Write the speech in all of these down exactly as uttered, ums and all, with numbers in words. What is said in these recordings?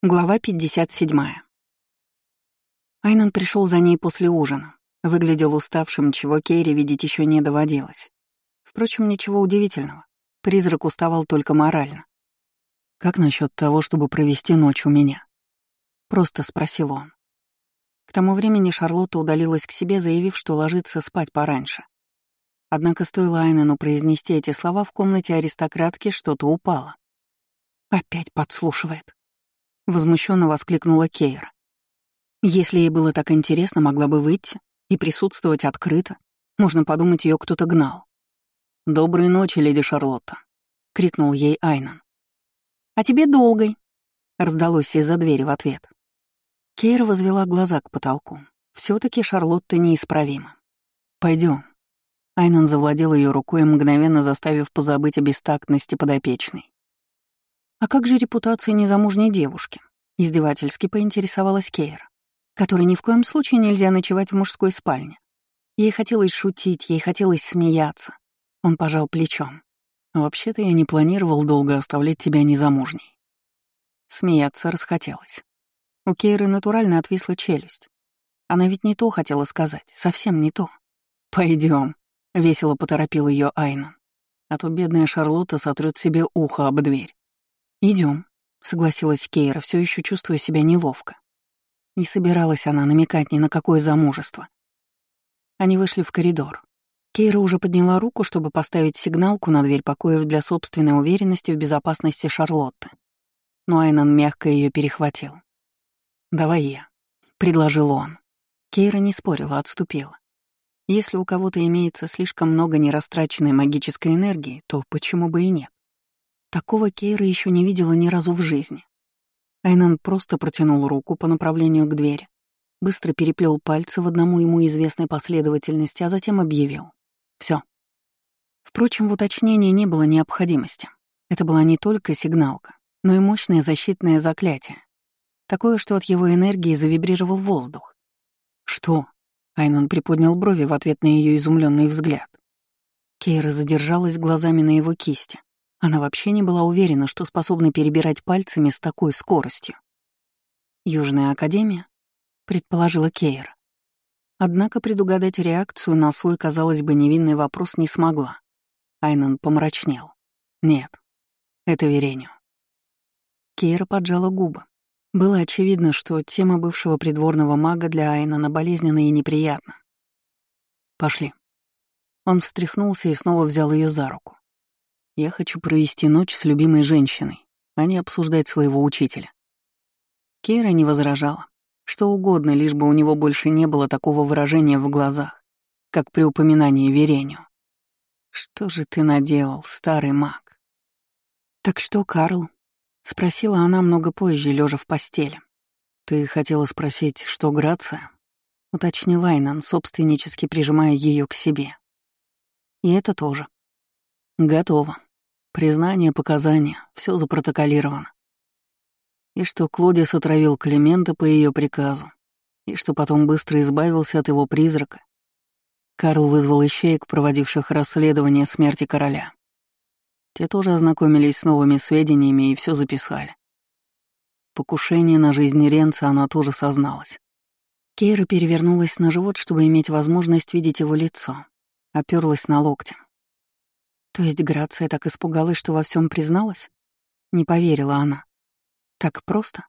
Глава пятьдесят седьмая. Айнан пришел за ней после ужина. Выглядел уставшим, чего Кейре видеть еще не доводилось. Впрочем, ничего удивительного. Призрак уставал только морально. «Как насчет того, чтобы провести ночь у меня?» — просто спросил он. К тому времени Шарлотта удалилась к себе, заявив, что ложится спать пораньше. Однако стоило Айнану произнести эти слова, в комнате аристократки что-то упало. «Опять подслушивает», — возмущенно воскликнула Кейра. Если ей было так интересно, могла бы выйти и присутствовать открыто. Можно подумать, ее кто-то гнал. «Доброй ночи, леди Шарлотта», — крикнул ей Айнан. «А тебе долгой», — раздалось из-за двери в ответ. Кейра возвела глаза к потолку. все таки Шарлотта неисправима. Пойдем. Айнан завладел ее рукой, мгновенно заставив позабыть о бестактности подопечной. «А как же репутация незамужней девушки?» — издевательски поинтересовалась Кейра, которой ни в коем случае нельзя ночевать в мужской спальне. Ей хотелось шутить, ей хотелось смеяться. Он пожал плечом. «Вообще-то я не планировал долго оставлять тебя незамужней». Смеяться расхотелось. У Кейры натурально отвисла челюсть. Она ведь не то хотела сказать, совсем не то. Пойдем, весело поторопил ее Айнан. А то бедная Шарлотта сотрет себе ухо об дверь. Идем, согласилась Кейра, все еще чувствуя себя неловко. Не собиралась она намекать ни на какое замужество. Они вышли в коридор. Кейра уже подняла руку, чтобы поставить сигналку на дверь покоев для собственной уверенности в безопасности Шарлотты. Но Айнан мягко ее перехватил. «Давай я», — предложил он. Кейра не спорила, отступила. Если у кого-то имеется слишком много нерастраченной магической энергии, то почему бы и нет? Такого Кейра еще не видела ни разу в жизни. Айнан просто протянул руку по направлению к двери, быстро переплел пальцы в одному ему известной последовательности, а затем объявил. Все. Впрочем, в уточнении не было необходимости. Это была не только сигналка, но и мощное защитное заклятие. Такое, что от его энергии завибрировал воздух. «Что?» — Айнан приподнял брови в ответ на ее изумленный взгляд. Кейра задержалась глазами на его кисти. Она вообще не была уверена, что способна перебирать пальцами с такой скоростью. «Южная академия?» — предположила Кейра. Однако предугадать реакцию на свой, казалось бы, невинный вопрос не смогла. Айнан помрачнел. «Нет, это Верению». Кейра поджала губы. Было очевидно, что тема бывшего придворного мага для Айнана болезненна и неприятна. «Пошли». Он встряхнулся и снова взял ее за руку. «Я хочу провести ночь с любимой женщиной, а не обсуждать своего учителя». Кейра не возражала. Что угодно, лишь бы у него больше не было такого выражения в глазах, как при упоминании Верению. «Что же ты наделал, старый маг?» «Так что, Карл?» — спросила она много позже, лежа в постели. «Ты хотела спросить, что Грация?» — уточнил Айнан, собственнически прижимая ее к себе. «И это тоже». «Готово. Признание, показания, все запротоколировано. И что Клодис отравил Климента по ее приказу, и что потом быстро избавился от его призрака. Карл вызвал ищеек, проводивших расследование смерти короля. Те тоже ознакомились с новыми сведениями и все записали. Покушение на жизнь Ренца она тоже созналась. Кейра перевернулась на живот, чтобы иметь возможность видеть его лицо, оперлась на локти. То есть Грация так испугалась, что во всем призналась? Не поверила она. Так просто?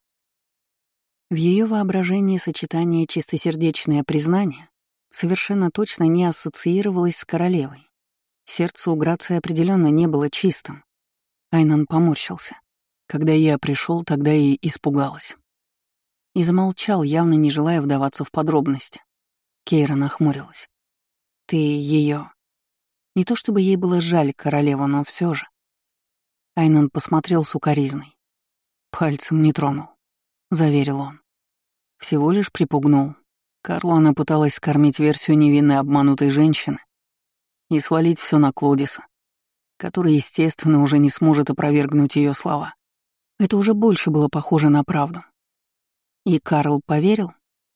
В ее воображении сочетание чистосердечное признание совершенно точно не ассоциировалось с королевой. Сердце у Грации определенно не было чистым. Айнан поморщился. Когда я пришел, тогда и испугалась. И замолчал, явно не желая вдаваться в подробности. Кейра нахмурилась. «Ты ее...» Не то чтобы ей было жаль королеву, но все же. Айнан посмотрел с укоризной. «Пальцем не тронул», — заверил он. Всего лишь припугнул. Карлу она пыталась скормить версию невинной обманутой женщины и свалить все на Клодиса, который, естественно, уже не сможет опровергнуть ее слова. Это уже больше было похоже на правду. И Карл поверил?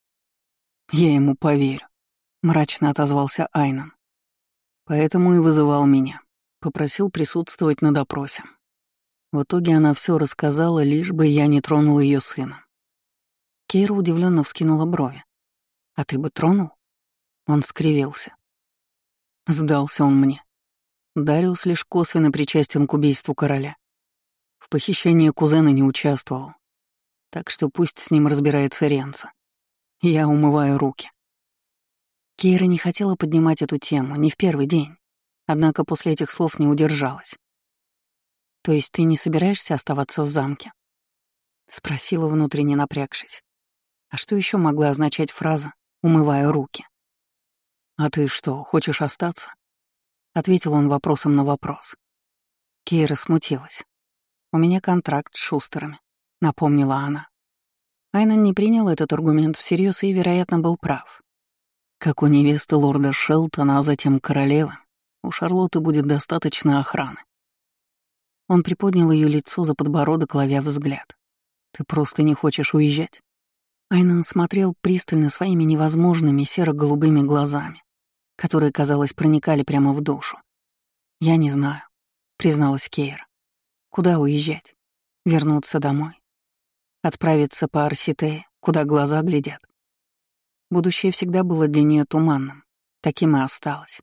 «Я ему поверю», — мрачно отозвался Айнан. «Поэтому и вызывал меня, попросил присутствовать на допросе». В итоге она все рассказала, лишь бы я не тронул ее сына. Кейра удивленно вскинула брови. «А ты бы тронул?» Он скривился. Сдался он мне. Дариус лишь косвенно причастен к убийству короля. В похищении кузена не участвовал. Так что пусть с ним разбирается Ренца. Я умываю руки. Кейра не хотела поднимать эту тему, не в первый день. Однако после этих слов не удержалась. «То есть ты не собираешься оставаться в замке?» Спросила, внутренне напрягшись. А что еще могла означать фраза «умываю руки»? «А ты что, хочешь остаться?» Ответил он вопросом на вопрос. Кейра смутилась. «У меня контракт с Шустерами», — напомнила она. Айнан не принял этот аргумент всерьез и, вероятно, был прав. Как у невесты лорда Шелтона, а затем королевы, у Шарлотты будет достаточно охраны. Он приподнял ее лицо за подбородок, ловя взгляд. «Ты просто не хочешь уезжать?» Айнан смотрел пристально своими невозможными серо-голубыми глазами, которые, казалось, проникали прямо в душу. «Я не знаю», — призналась Кейра. «Куда уезжать? Вернуться домой? Отправиться по Арситее, куда глаза глядят?» Будущее всегда было для нее туманным, таким и осталось.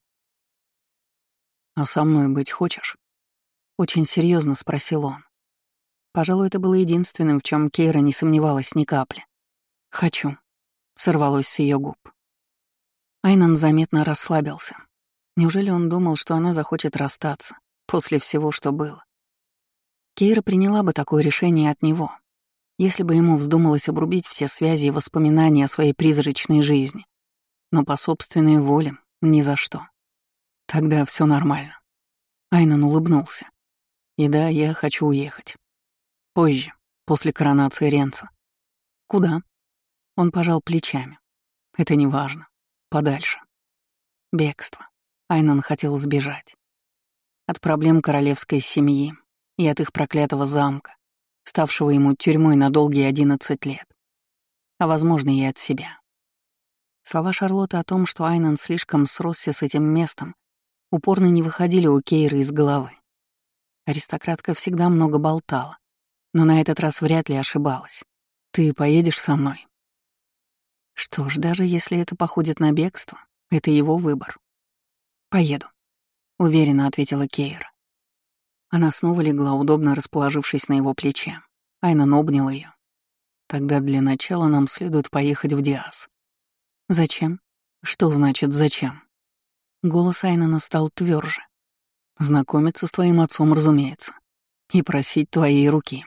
«А со мной быть хочешь?» — очень серьезно спросил он. Пожалуй, это было единственным, в чем Кейра не сомневалась ни капли. «Хочу», — сорвалось с ее губ. Айнан заметно расслабился. Неужели он думал, что она захочет расстаться после всего, что было? Кейра приняла бы такое решение от него, если бы ему вздумалось обрубить все связи и воспоминания о своей призрачной жизни. Но по собственной воле ни за что. Тогда все нормально. Айнан улыбнулся. И да, я хочу уехать. Позже, после коронации Ренца. Куда? Он пожал плечами. Это не важно. Подальше. Бегство. Айнан хотел сбежать. От проблем королевской семьи и от их проклятого замка, ставшего ему тюрьмой на долгие одиннадцать лет. А возможно, и от себя. Слова Шарлотты о том, что Айнан слишком сросся с этим местом, упорно не выходили у Кейры из головы. Аристократка всегда много болтала, но на этот раз вряд ли ошибалась. «Ты поедешь со мной?» Что ж, даже если это походит на бегство, это его выбор. «Поеду», — уверенно ответила Кейра. Она снова легла, удобно расположившись на его плече. Айнан обнял ее. «Тогда для начала нам следует поехать в Диас». «Зачем?» «Что значит «зачем»?» Голос Айнана стал тверже. «Знакомиться с твоим отцом, разумеется, и просить твоей руки».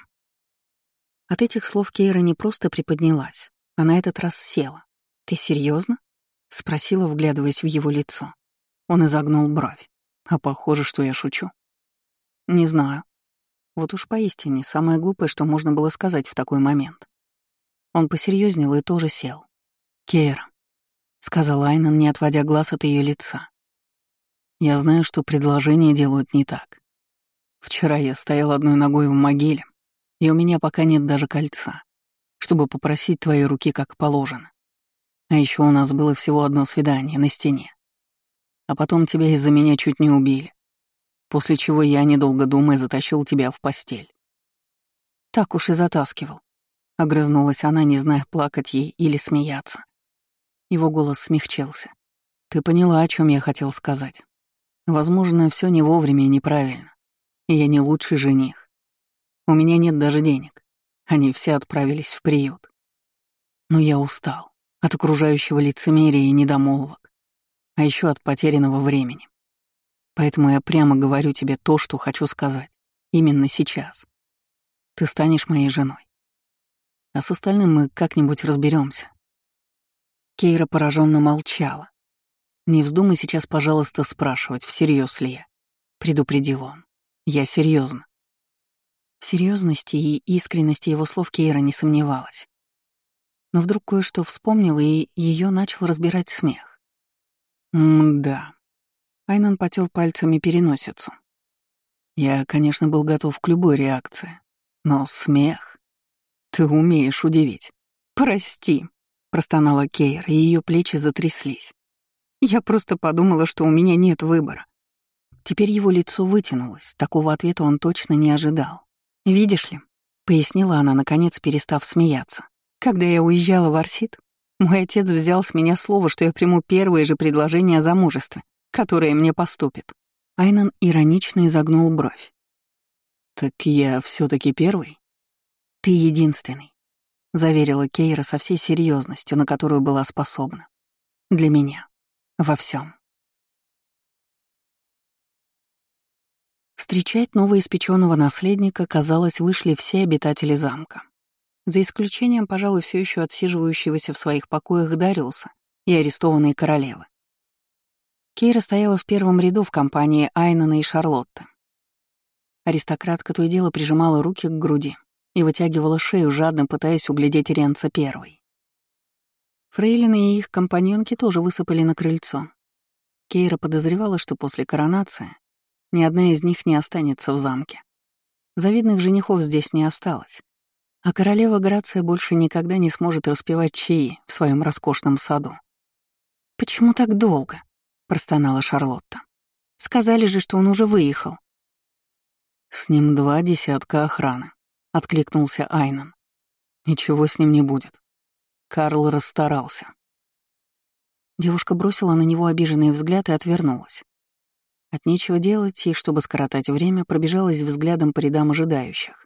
От этих слов Кейра не просто приподнялась, а на этот раз села. «Ты серьезно? Спросила, вглядываясь в его лицо. Он изогнул бровь. «А похоже, что я шучу». «Не знаю». Вот уж поистине самое глупое, что можно было сказать в такой момент. Он посерьезнел и тоже сел. «Кейра», — сказал Айнан, не отводя глаз от ее лица. «Я знаю, что предложения делают не так. Вчера я стоял одной ногой в могиле, и у меня пока нет даже кольца, чтобы попросить твоей руки как положено. А еще у нас было всего одно свидание на стене. А потом тебя из-за меня чуть не убили, после чего я, недолго думая, затащил тебя в постель». «Так уж и затаскивал», — огрызнулась она, не зная, плакать ей или смеяться. Его голос смягчился. «Ты поняла, о чем я хотел сказать. Возможно, все не вовремя и неправильно. И я не лучший жених. У меня нет даже денег. Они все отправились в приют. Но я устал от окружающего лицемерия и недомолвок, а еще от потерянного времени. Поэтому я прямо говорю тебе то, что хочу сказать. Именно сейчас. Ты станешь моей женой. А с остальным мы как-нибудь разберемся. Кейра пораженно молчала. «Не вздумай сейчас, пожалуйста, спрашивать, всерьез ли я», — предупредил он. «Я серьезно. В серьезности и искренности его слов Кейра не сомневалась. Но вдруг кое-что вспомнила, и ее начал разбирать смех. «М-да». Айнан потер пальцами переносицу. «Я, конечно, был готов к любой реакции, но смех... Ты умеешь удивить». «Прости», — простонала Кейра, и ее плечи затряслись. «Я просто подумала, что у меня нет выбора». Теперь его лицо вытянулось, такого ответа он точно не ожидал. «Видишь ли», — пояснила она, наконец перестав смеяться, «когда я уезжала в Арсид, мой отец взял с меня слово, что я приму первое же предложение о замужестве, которое мне поступит». Айнан иронично изогнул бровь. «Так я все таки первый?» «Ты единственный», — заверила Кейра со всей серьезностью, на которую была способна. «Для меня. Во всем. Встречать новоиспеченного наследника, казалось, вышли все обитатели замка. За исключением, пожалуй, все еще отсиживающегося в своих покоях Дариуса и арестованной королевы. Кейра стояла в первом ряду в компании Айнана и Шарлотты. Аристократка то и дело прижимала руки к груди и вытягивала шею, жадно пытаясь углядеть Ренца первой. Фрейлины и их компаньонки тоже высыпали на крыльцо. Кейра подозревала, что после коронации ни одна из них не останется в замке. Завидных женихов здесь не осталось, а королева Грация больше никогда не сможет распевать чаи в своем роскошном саду. «Почему так долго?» — простонала Шарлотта. «Сказали же, что он уже выехал». «С ним два десятка охраны», — откликнулся Айнан. «Ничего с ним не будет. Карл расстарался». Девушка бросила на него обиженный взгляд и отвернулась. От нечего делать и, чтобы скоротать время, пробежалась взглядом по рядам ожидающих.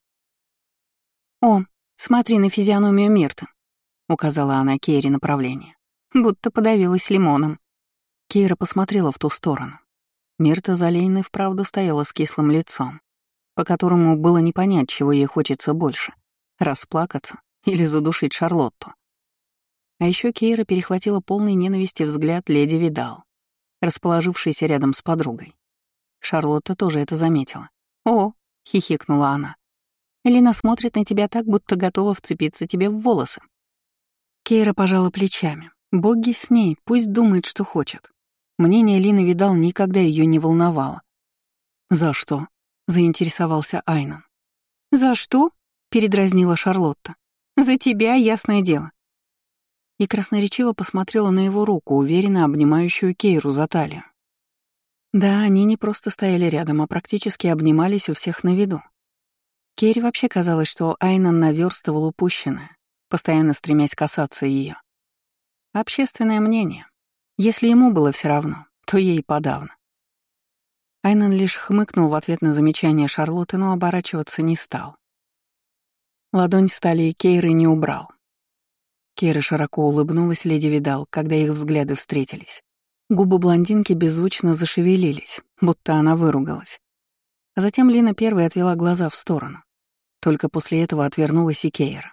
«О, смотри на физиономию Мирты», — указала она Кейре направление. «Будто подавилась лимоном». Кейра посмотрела в ту сторону. Мирта Залейн и вправду стояла с кислым лицом, по которому было не понять, чего ей хочется больше — расплакаться или задушить Шарлотту. А еще Кейра перехватила полный ненависти взгляд леди Видал, расположившейся рядом с подругой. Шарлотта тоже это заметила. «О!» — хихикнула она. «Лина смотрит на тебя так, будто готова вцепиться тебе в волосы». Кейра пожала плечами. Боги с ней, пусть думает, что хочет. Мнение Лины Видал никогда ее не волновало. «За что?» — заинтересовался Айнан. «За что?» — передразнила Шарлотта. «За тебя, ясное дело». И красноречиво посмотрела на его руку, уверенно обнимающую Кейру за талию. Да, они не просто стояли рядом, а практически обнимались у всех на виду. Кейре вообще казалось, что Айнан наверстывал упущенное, постоянно стремясь касаться ее. Общественное мнение. Если ему было все равно, то ей подавно. Айнан лишь хмыкнул в ответ на замечание Шарлотты, но оборачиваться не стал. Ладонь с талии Кейры не убрал. Кейра широко улыбнулась леди Видал, когда их взгляды встретились. Губы блондинки беззвучно зашевелились, будто она выругалась. А затем Лина первой отвела глаза в сторону. Только после этого отвернулась и Кейра.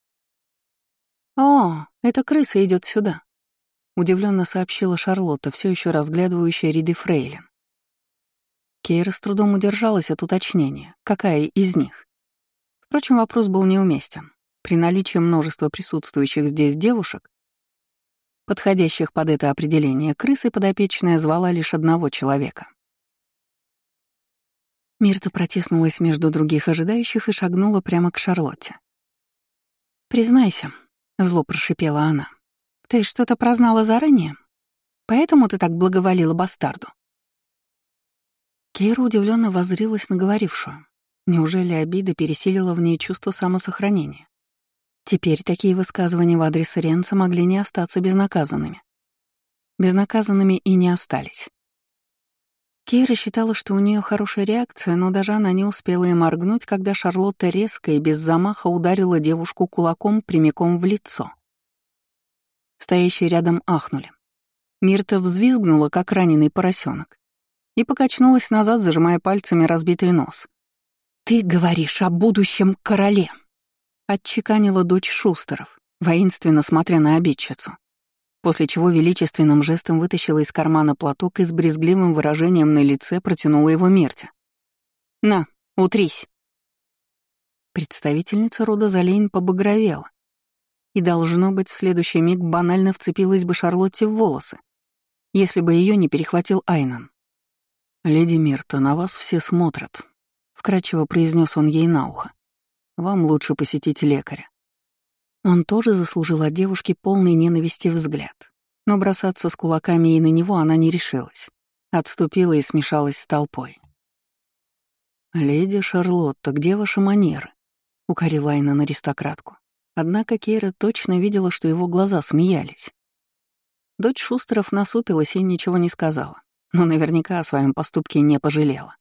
«О, эта крыса идет сюда», — удивленно сообщила Шарлотта, все еще разглядывающая ряды фрейлин. Кейра с трудом удержалась от уточнения, какая из них. Впрочем, вопрос был неуместен. При наличии множества присутствующих здесь девушек, подходящих под это определение, крысой подопечная звала лишь одного человека. Мирта протиснулась между других ожидающих и шагнула прямо к Шарлотте. «Признайся», — зло прошипела она, — «ты что-то прознала заранее? Поэтому ты так благоволила бастарду?» Кейра удивленно воззрилась на говорившую. Неужели обида пересилила в ней чувство самосохранения? Теперь такие высказывания в адрес Ренца могли не остаться безнаказанными. Безнаказанными и не остались. Кейра считала, что у нее хорошая реакция, но даже она не успела и моргнуть, когда Шарлотта резко и без замаха ударила девушку кулаком прямиком в лицо. Стоящие рядом ахнули. Мирта взвизгнула, как раненый поросенок, и покачнулась назад, зажимая пальцами разбитый нос. «Ты говоришь о будущем короле!» — отчеканила дочь Шустеров, воинственно смотря на обидчицу, после чего величественным жестом вытащила из кармана платок и с брезгливым выражением на лице протянула его Мирте. «На, утрись!» Представительница рода Залейн побагровела и, должно быть, в следующий миг банально вцепилась бы Шарлотте в волосы, если бы ее не перехватил Айнан. «Леди Мирта, на вас все смотрят», — вкратчиво произнес он ей на ухо. «Вам лучше посетить лекаря». Он тоже заслужил от девушки полный ненависти взгляд, но бросаться с кулаками и на него она не решилась. Отступила и смешалась с толпой. «Леди Шарлотта, где ваши манеры?» — укорила Айнан аристократку. Однако Кейра точно видела, что его глаза смеялись. Дочь Шустеров насупилась и ничего не сказала, но наверняка о своем поступке не пожалела.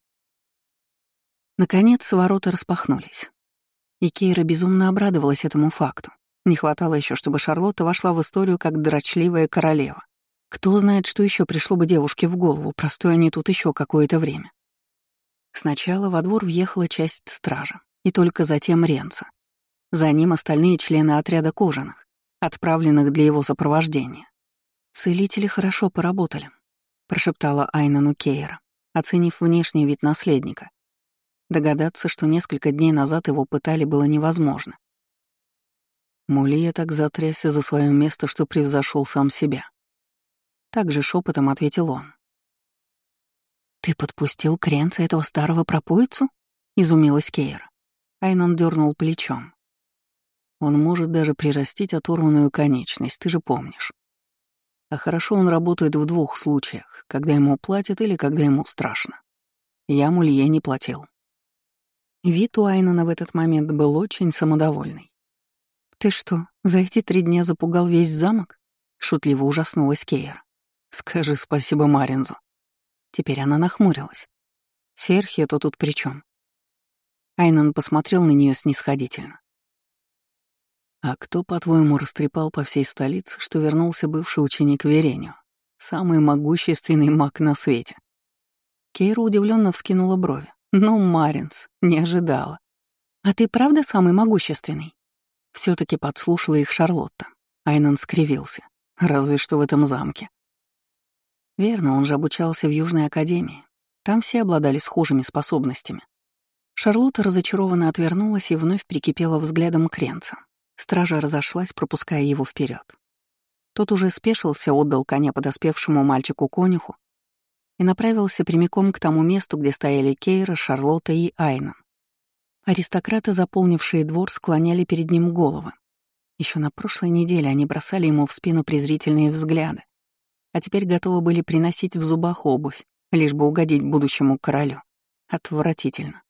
Наконец ворота распахнулись. И Кейра безумно обрадовалась этому факту. Не хватало еще, чтобы Шарлотта вошла в историю как дрочливая королева. Кто знает, что еще пришло бы девушке в голову, простой они тут еще какое-то время. Сначала во двор въехала часть стражи, и только затем Ренца. За ним остальные члены отряда кожаных, отправленных для его сопровождения. «Целители хорошо поработали», — прошептала Айнану Кейра, оценив внешний вид наследника. Догадаться, что несколько дней назад его пытали, было невозможно. Мулия так затрясся за свое место, что превзошел сам себя. Также шепотом ответил он. «Ты подпустил к Ренце этого старого пропоицу?» — изумилась Кейра. Айнан дернул плечом. «Он может даже прирастить оторванную конечность, ты же помнишь. А хорошо он работает в двух случаях, когда ему платят или когда ему страшно. Я Мулье не платил». Вид у Айнана в этот момент был очень самодовольный. «Ты что, за эти три дня запугал весь замок?» — шутливо ужаснулась Кейра. «Скажи спасибо Маринзу». Теперь она нахмурилась. «Серхио-то тут при чем? Айнан посмотрел на нее снисходительно. «А кто, по-твоему, растрепал по всей столице, что вернулся бывший ученик Веренио, самый могущественный маг на свете?» Кейра удивленно вскинула брови. «Ну, Маринс, не ожидала. А ты правда самый могущественный?» Все-таки подслушала их Шарлотта. Айнан скривился. «Разве что в этом замке». Верно, он же обучался в Южной академии. Там все обладали схожими способностями. Шарлотта разочарованно отвернулась и вновь прикипела взглядом к Ренцу. Стража разошлась, пропуская его вперед. Тот уже спешился, отдал коня подоспевшему мальчику-конюху и направился прямиком к тому месту, где стояли Кейра, Шарлотта и Айнан. Аристократы, заполнившие двор, склоняли перед ним головы. Еще на прошлой неделе они бросали ему в спину презрительные взгляды, а теперь готовы были приносить в зубах обувь, лишь бы угодить будущему королю. Отвратительно.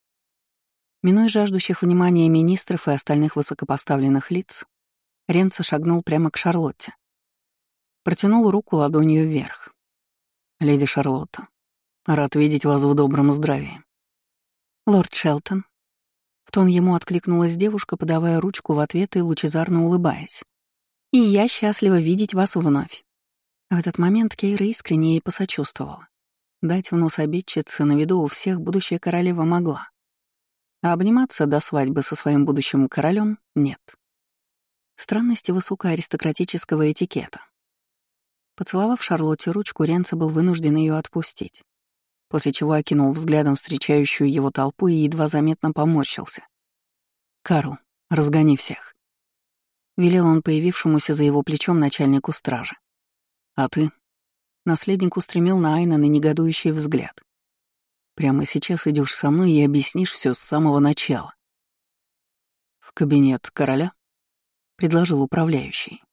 Минуя жаждущих внимания министров и остальных высокопоставленных лиц, Ренцо шагнул прямо к Шарлотте. Протянул руку ладонью вверх. «Леди Шарлотта, рад видеть вас в добром здравии». «Лорд Шелтон». В тон ему откликнулась девушка, подавая ручку в ответ и лучезарно улыбаясь. «И я счастлива видеть вас вновь». В этот момент Кейра искренне ей посочувствовала. Дать в нос обидчице на виду у всех будущая королева могла. А обниматься до свадьбы со своим будущим королем нет. Странности высокоаристократического этикета. Поцеловав Шарлотте ручку, Ренцо был вынужден ее отпустить, после чего окинул взглядом встречающую его толпу и едва заметно поморщился. «Карл, разгони всех», — велел он появившемуся за его плечом начальнику стражи. «А ты?» — наследник устремил на Айнана негодующий взгляд. «Прямо сейчас идешь со мной и объяснишь все с самого начала». «В кабинет короля?» — предложил управляющий.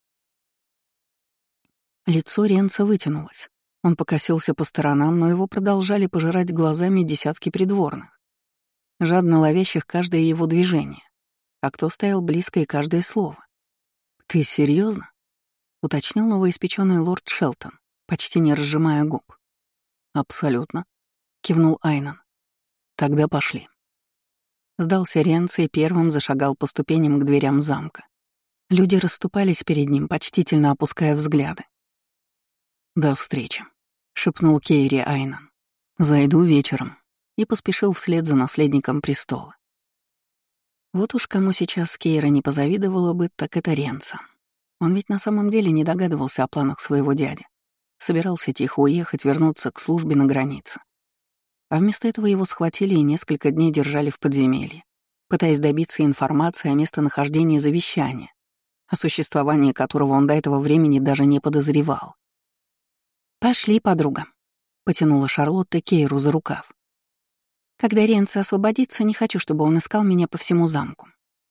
Лицо Ренца вытянулось. Он покосился по сторонам, но его продолжали пожирать глазами десятки придворных, жадно ловящих каждое его движение, а кто стоял близко и каждое слово. «Ты серьезно? Уточнил новоиспеченный лорд Шелтон, почти не разжимая губ. «Абсолютно», — кивнул Айнан. «Тогда пошли». Сдался Ренцо и первым зашагал по ступеням к дверям замка. Люди расступались перед ним, почтительно опуская взгляды. «До встречи», — шепнул Кейре Айнан. «Зайду вечером», и поспешил вслед за наследником престола. Вот уж кому сейчас Кейра не позавидовала бы, так это Ренцо. Он ведь на самом деле не догадывался о планах своего дяди. Собирался тихо уехать, вернуться к службе на границе. А вместо этого его схватили и несколько дней держали в подземелье, пытаясь добиться информации о местонахождении завещания, о существовании которого он до этого времени даже не подозревал. «Пошли, подруга», — потянула Шарлотта Кейру за рукав. «Когда Ренцо освободится, не хочу, чтобы он искал меня по всему замку».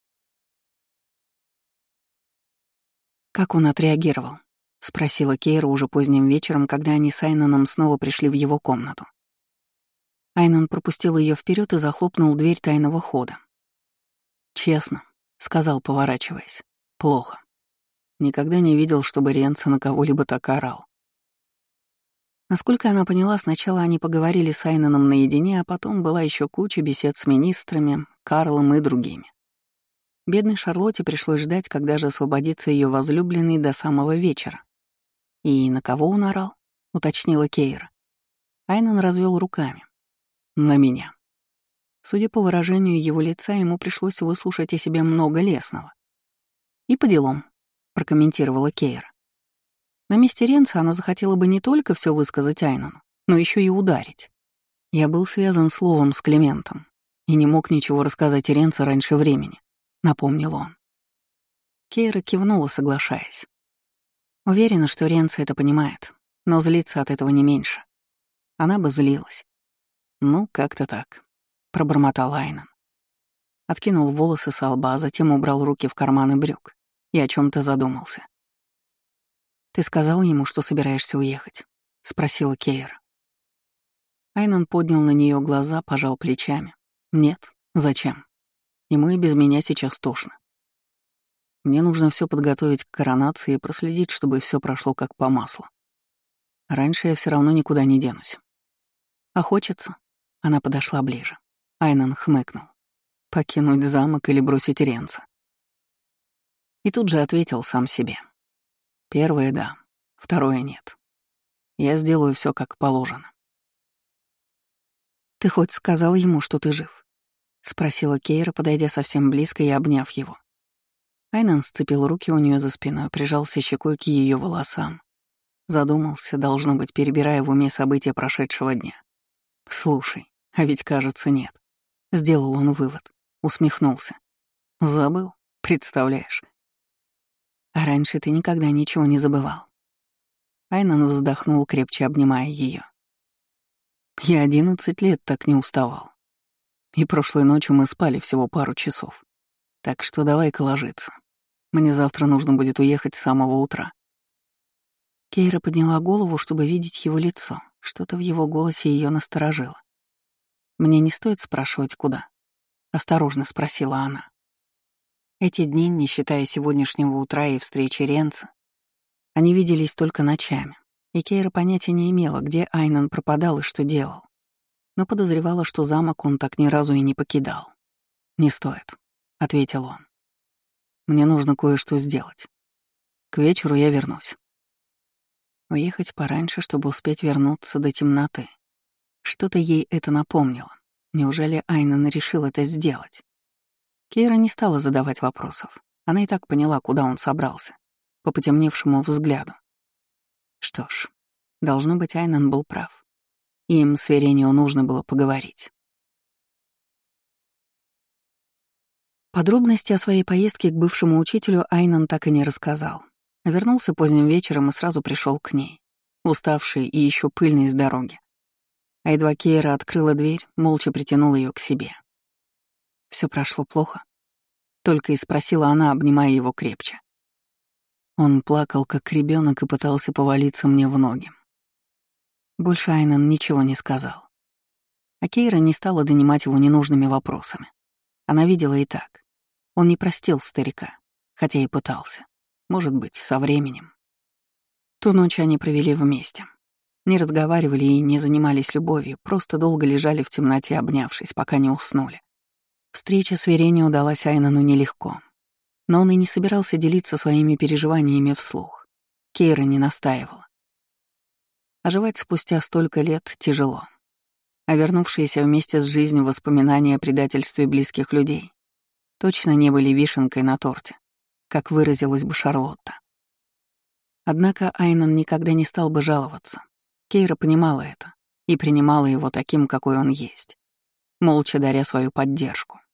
«Как он отреагировал?» — спросила Кейра уже поздним вечером, когда они с Айнаном снова пришли в его комнату. Айнан пропустил ее вперед и захлопнул дверь тайного хода. «Честно», — сказал, поворачиваясь, — «плохо. Никогда не видел, чтобы Ренца на кого-либо так орал». Насколько она поняла, сначала они поговорили с Айнаном наедине, а потом была еще куча бесед с министрами, Карлом и другими. Бедной Шарлотте пришлось ждать, когда же освободится ее возлюбленный до самого вечера. «И на кого он орал?» — уточнила Кейра. Айнан развел руками. «На меня». Судя по выражению его лица, ему пришлось выслушать о себе много лесного. «И по делам», — прокомментировала Кейра. На месте Ренца она захотела бы не только все высказать Айнану, но еще и ударить. «Я был связан словом с Климентом и не мог ничего рассказать Ренцу раньше времени», — напомнил он. Кейра кивнула, соглашаясь. Уверена, что Ренца это понимает, но злится от этого не меньше. Она бы злилась. «Ну, как-то так», — пробормотал Айнан. Откинул волосы со лба, а затем убрал руки в карманы брюк и о чем то задумался. «Ты сказал ему, что собираешься уехать?» — спросила Кейра. Айнан поднял на нее глаза, пожал плечами. «Нет, зачем? Ему и без меня сейчас тошно. Мне нужно все подготовить к коронации и проследить, чтобы все прошло как по маслу. Раньше я все равно никуда не денусь. А хочется?» Она подошла ближе. Айнан хмыкнул. «Покинуть замок или бросить Ренца?» И тут же ответил сам себе. Первое — да, второе — нет. Я сделаю все как положено. «Ты хоть сказал ему, что ты жив?» — спросила Кейра, подойдя совсем близко и обняв его. Айнан сцепил руки у нее за спиной, прижался щекой к ее волосам. Задумался, должно быть, перебирая в уме события прошедшего дня. «Слушай, а ведь, кажется, нет». Сделал он вывод, усмехнулся. «Забыл, представляешь?» «А раньше ты никогда ничего не забывал». Айнан вздохнул, крепче обнимая ее. «Я одиннадцать лет так не уставал. И прошлой ночью мы спали всего пару часов. Так что давай-ка ложиться. Мне завтра нужно будет уехать с самого утра». Кейра подняла голову, чтобы видеть его лицо. Что-то в его голосе ее насторожило. «Мне не стоит спрашивать, куда?» — осторожно спросила она. Эти дни, не считая сегодняшнего утра и встречи Ренца, они виделись только ночами, и Кейра понятия не имела, где Айнан пропадал и что делал, но подозревала, что замок он так ни разу и не покидал. «Не стоит», — ответил он. «Мне нужно кое-что сделать. К вечеру я вернусь». Уехать пораньше, чтобы успеть вернуться до темноты. Что-то ей это напомнило. Неужели Айнан решил это сделать? Кейра не стала задавать вопросов. Она и так поняла, куда он собрался, по потемневшему взгляду. Что ж, должно быть, Айнан был прав. Им с Веренио нужно было поговорить. Подробности о своей поездке к бывшему учителю Айнан так и не рассказал. Вернулся поздним вечером и сразу пришел к ней, уставший и еще пыльный с дороги. А едва Кейра открыла дверь, молча притянул ее к себе. Все прошло плохо. Только и спросила она, обнимая его крепче. Он плакал, как ребенок, и пытался повалиться мне в ноги. Больше Айнан ничего не сказал. А Кейра не стала донимать его ненужными вопросами. Она видела и так. Он не простил старика, хотя и пытался. Может быть, со временем. Ту ночь они провели вместе. Не разговаривали и не занимались любовью, просто долго лежали в темноте, обнявшись, пока не уснули. Встреча с Веренио удалась Айнану нелегко. Но он и не собирался делиться своими переживаниями вслух. Кейра не настаивала. Оживать спустя столько лет тяжело. А вернувшиеся вместе с жизнью воспоминания о предательстве близких людей точно не были вишенкой на торте, как выразилась бы Шарлотта. Однако Айнан никогда не стал бы жаловаться. Кейра понимала это и принимала его таким, какой он есть, молча даря свою поддержку.